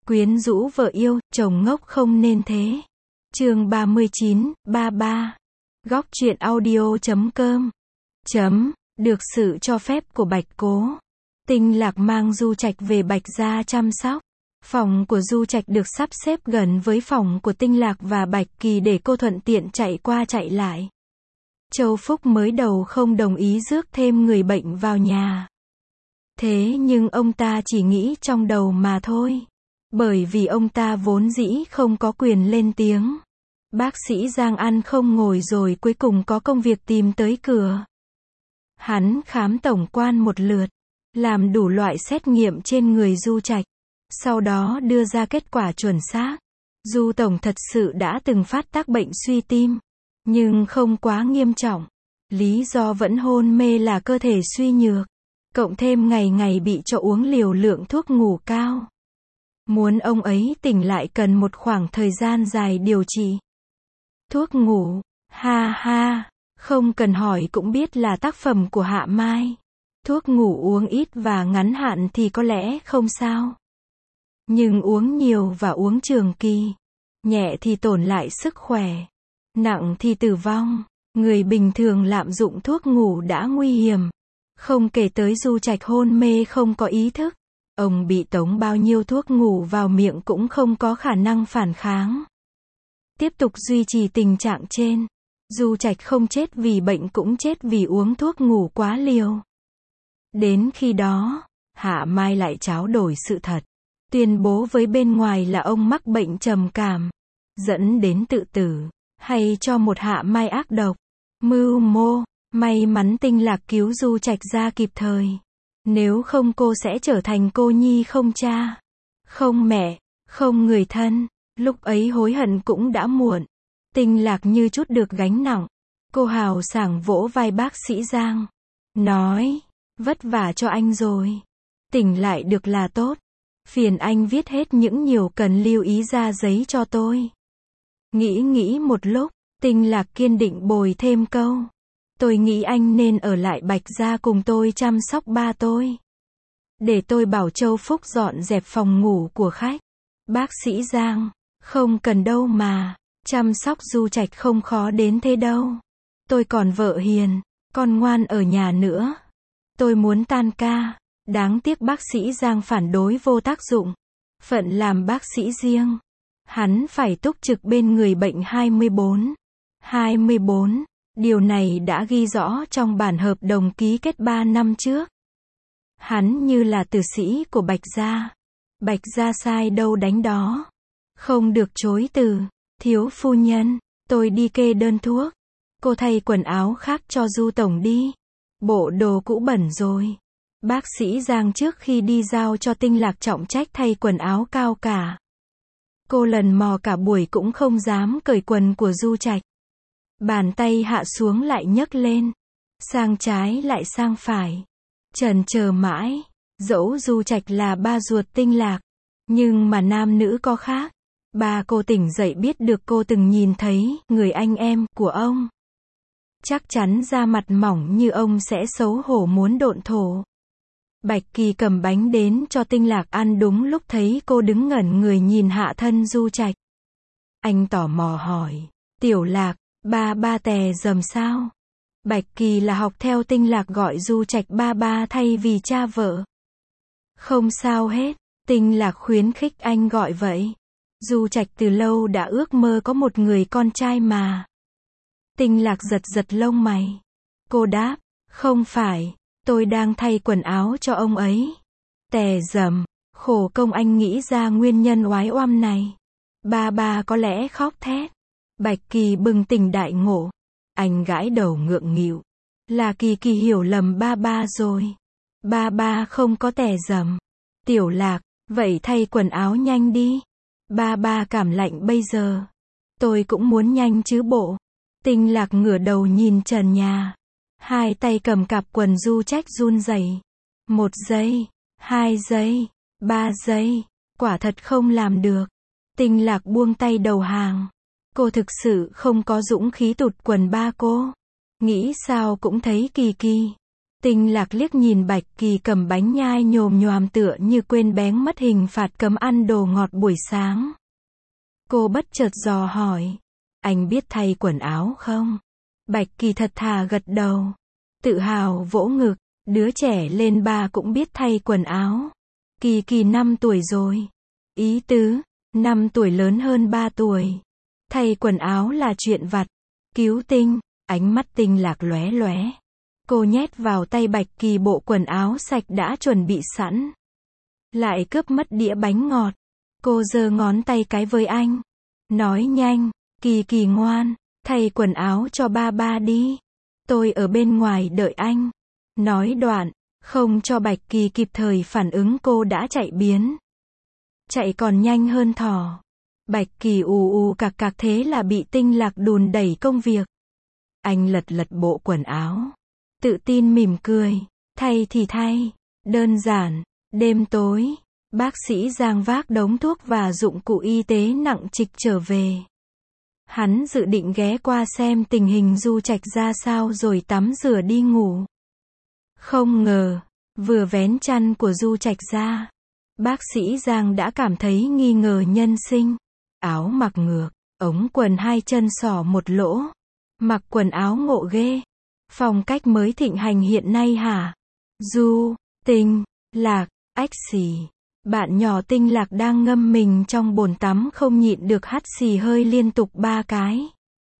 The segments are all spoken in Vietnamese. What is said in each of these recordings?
Quyến rũ vợ yêu, chồng ngốc không nên thế. Chương 39, 33. Góc truyện audio.com. Được sự cho phép của Bạch Cố, Tinh Lạc mang Du Trạch về Bạch gia chăm sóc. Phòng của Du Trạch được sắp xếp gần với phòng của Tinh Lạc và Bạch Kỳ để cô thuận tiện chạy qua chạy lại. Châu Phúc mới đầu không đồng ý rước thêm người bệnh vào nhà. Thế nhưng ông ta chỉ nghĩ trong đầu mà thôi. Bởi vì ông ta vốn dĩ không có quyền lên tiếng. Bác sĩ Giang ăn không ngồi rồi cuối cùng có công việc tìm tới cửa. Hắn khám tổng quan một lượt, làm đủ loại xét nghiệm trên người Du Trạch. Sau đó đưa ra kết quả chuẩn xác. Du Tổng thật sự đã từng phát tác bệnh suy tim. Nhưng không quá nghiêm trọng. Lý do vẫn hôn mê là cơ thể suy nhược. Cộng thêm ngày ngày bị cho uống liều lượng thuốc ngủ cao. Muốn ông ấy tỉnh lại cần một khoảng thời gian dài điều trị. Thuốc ngủ, ha ha, không cần hỏi cũng biết là tác phẩm của Hạ Mai. Thuốc ngủ uống ít và ngắn hạn thì có lẽ không sao. Nhưng uống nhiều và uống trường kỳ, nhẹ thì tổn lại sức khỏe, nặng thì tử vong. Người bình thường lạm dụng thuốc ngủ đã nguy hiểm. Không kể tới Du Trạch hôn mê không có ý thức. Ông bị tống bao nhiêu thuốc ngủ vào miệng cũng không có khả năng phản kháng. Tiếp tục duy trì tình trạng trên. Du Trạch không chết vì bệnh cũng chết vì uống thuốc ngủ quá liều. Đến khi đó, Hạ Mai lại tráo đổi sự thật. Tuyên bố với bên ngoài là ông mắc bệnh trầm cảm, dẫn đến tự tử, hay cho một Hạ Mai ác độc. Mưu mô, may mắn Tinh Lạc cứu Du Trạch ra kịp thời. Nếu không cô sẽ trở thành cô nhi không cha, không mẹ, không người thân. Lúc ấy hối hận cũng đã muộn. Tinh Lạc như chút được gánh nặng. Cô hào sảng vỗ vai bác sĩ Giang. Nói, vất vả cho anh rồi. Tỉnh lại được là tốt. Phiền anh viết hết những nhiều cần lưu ý ra giấy cho tôi. Nghĩ một lúc, Tinh Lạc kiên định bồi thêm câu. Tôi nghĩ anh nên ở lại Bạch gia cùng tôi chăm sóc ba tôi. Để tôi bảo Châu Phúc dọn dẹp phòng ngủ của khách. Bác sĩ Giang, không cần đâu mà, chăm sóc Du Trạch không khó đến thế đâu. Tôi còn vợ hiền, con ngoan ở nhà nữa. Tôi muốn tan ca. Đáng tiếc bác sĩ Giang phản đối vô tác dụng. Phận làm bác sĩ riêng. Hắn phải túc trực bên người bệnh 24. Điều này đã ghi rõ trong bản hợp đồng ký kết 3 năm trước. Hắn như là tử sĩ của Bạch gia. Bạch gia sai đâu đánh đó. Không được chối từ. Thiếu phu nhân, tôi đi kê đơn thuốc. Cô thay quần áo khác cho Du Tổng đi. Bộ đồ cũ bẩn rồi. Bác sĩ Giang trước khi đi giao cho Tinh Lạc trọng trách thay quần áo cao cả. Cô lần mò cả buổi cũng không dám cởi quần của Du Trạch. Bàn tay hạ xuống lại nhấc lên. Sang trái lại sang phải. Chần chờ mãi. Dẫu Du Trạch là ba ruột Tinh Lạc. Nhưng mà nam nữ có khác. Ba cô tỉnh dậy biết được cô từng nhìn thấy người anh em của ông. Chắc chắn da mặt mỏng như ông sẽ xấu hổ muốn độn thổ. Bạch Kỳ cầm bánh đến cho Tinh Lạc ăn đúng lúc thấy cô đứng ngẩn người nhìn hạ thân Du Trạch. Anh tò mò hỏi, Tiểu Lạc, ba tè dầm sao? Bạch Kỳ là học theo Tinh Lạc gọi Du Trạch ba thay vì cha vợ. Không sao hết, Tinh Lạc khuyến khích anh gọi vậy. Du Trạch từ lâu đã ước mơ có một người con trai mà. Tinh Lạc giật lông mày. Cô đáp, không phải. Tôi đang thay quần áo cho ông ấy. Tè dầm, khổ công anh nghĩ ra nguyên nhân oái oăm này. Ba có lẽ khóc thét. Bạch Kỳ bừng tỉnh đại ngộ. Anh gãi đầu ngượng nghịu. Là Kỳ hiểu lầm ba rồi. Ba không có tè dầm. Tiểu Lạc, vậy thay quần áo nhanh đi. Ba cảm lạnh bây giờ. Tôi cũng muốn nhanh chứ bộ. Tinh Lạc ngửa đầu nhìn trần nhà. Hai tay cầm cặp quần Du Trạch run rẩy. 1 giây, 2 giây, 3 giây. Quả thật không làm được. Tinh Lạc buông tay đầu hàng. Cô thực sự không có dũng khí tụt quần ba cô. Nghĩ sao cũng thấy kỳ. Tinh Lạc liếc nhìn Bạch Kỳ cầm bánh nhai nhồm nhoàm tựa như quên bén mất hình phạt cấm ăn đồ ngọt buổi sáng. Cô bất chợt dò hỏi, anh biết thay quần áo không? Bạch Kỳ thật thà gật đầu, tự hào vỗ ngực, đứa trẻ lên 3 cũng biết thay quần áo. Kỳ Kỳ 5 tuổi rồi. Ý tứ, 5 tuổi lớn hơn 3 tuổi. Thay quần áo là chuyện vặt. Cứu tinh, ánh mắt Tinh Lạc lóe lóe. Cô nhét vào tay Bạch Kỳ bộ quần áo sạch đã chuẩn bị sẵn. Lại cướp mất đĩa bánh ngọt. Cô giơ ngón tay cái với anh. Nói nhanh, Kỳ Kỳ ngoan, thay quần áo cho ba ba đi. Tôi ở bên ngoài đợi anh. Nói đoạn, không cho Bạch Kỳ kịp thời phản ứng cô đã chạy biến. Chạy còn nhanh hơn thỏ. Bạch Kỳ ù ù cạc cạc thế là bị Tinh Lạc đùn đẩy công việc. Anh lật lật bộ quần áo. Tự tin mỉm cười. Thay thì thay. Đơn giản. Đêm tối, bác sĩ Giang vác đống thuốc và dụng cụ y tế nặng trịch trở về. Hắn dự định ghé qua xem tình hình Du Trạch ra sao rồi tắm rửa đi ngủ. Không ngờ, vừa vén chăn của Du Trạch ra, bác sĩ Giang đã cảm thấy nghi ngờ nhân sinh. Áo mặc ngược, ống quần 2 chân xỏ một lỗ. Mặc quần áo ngộ ghê. Phong cách mới thịnh hành hiện nay hả? Du, Tinh, Lạc, ách xì. Bạn nhỏ Tinh Lạc đang ngâm mình trong bồn tắm không nhịn được hắt xì hơi liên tục 3 cái.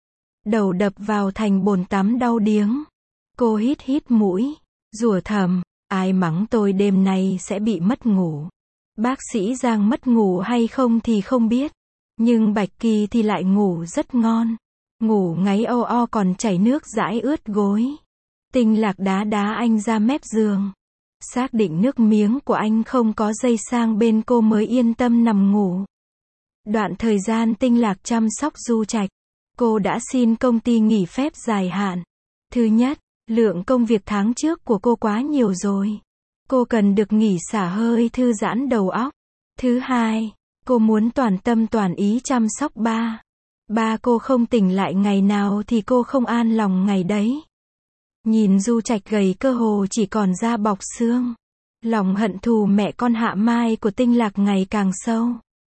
Đầu đập vào thành bồn tắm đau điếng. Cô hít hít mũi, rủa thầm, ai mắng tôi đêm nay sẽ bị mất ngủ. Bác sĩ Giang mất ngủ hay không thì không biết. Nhưng Bạch Kỳ thì lại ngủ rất ngon. Ngủ ngáy o o còn chảy nước dãi ướt gối. Tinh Lạc đá đá anh ra mép giường. Xác định nước miếng của anh không có dây sang bên cô mới yên tâm nằm ngủ. Đoạn thời gian Tinh Lạc chăm sóc Du Trạch, cô đã xin công ty nghỉ phép dài hạn. Thứ nhất, lượng công việc tháng trước của cô quá nhiều rồi. Cô cần được nghỉ xả hơi thư giãn đầu óc. Thứ hai, cô muốn toàn tâm toàn ý chăm sóc ba. Ba cô không tỉnh lại ngày nào thì cô không an lòng ngày đấy. Nhìn Du Trạch gầy cơ hồ chỉ còn da bọc xương. Lòng hận thù mẹ con Hạ Mai của Tinh Lạc ngày càng sâu.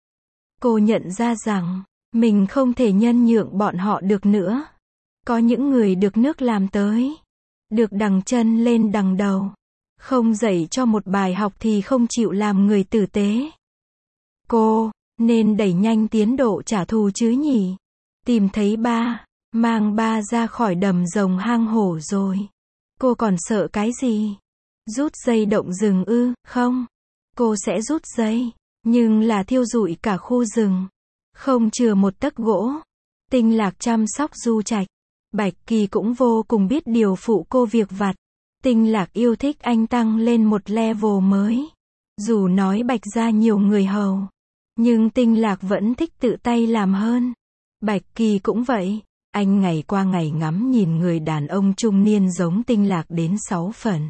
Cô nhận ra rằng, mình không thể nhân nhượng bọn họ được nữa. Có những người được nước làm tới. Được đằng chân lên đằng đầu. Không dạy cho một bài học thì không chịu làm người tử tế. Cô, nên đẩy nhanh tiến độ trả thù chứ nhỉ? Tìm thấy ba, mang ba ra khỏi đầm rồng hang hổ rồi. Cô còn sợ cái gì? Rút dây động rừng ư? Không. Cô sẽ rút dây, nhưng là thiêu rụi cả khu rừng. Không chừa một tấc gỗ. Tinh Lạc chăm sóc Du Trạch. Bạch Kỳ cũng vô cùng biết điều phụ cô việc vặt. Tinh Lạc yêu thích anh tăng lên một level mới. Dù nói Bạch gia nhiều người hầu, nhưng Tinh Lạc vẫn thích tự tay làm hơn. Bạch Kỳ cũng vậy. Anh ngày qua ngày ngắm nhìn người đàn ông trung niên giống Tinh Lạc đến 6 phần.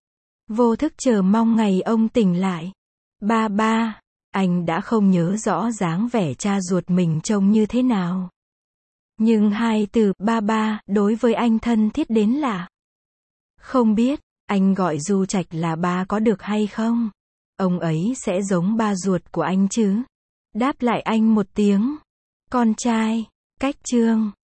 Vô thức chờ mong ngày ông tỉnh lại. Ba ba, anh đã không nhớ rõ dáng vẻ cha ruột mình trông như thế nào. Nhưng hai từ ba ba đối với anh thân thiết đến lạ. Không biết, anh gọi Du Trạch là ba có được hay không? Ông ấy sẽ giống ba ruột của anh chứ? Đáp lại anh một tiếng. Con trai, cách chương.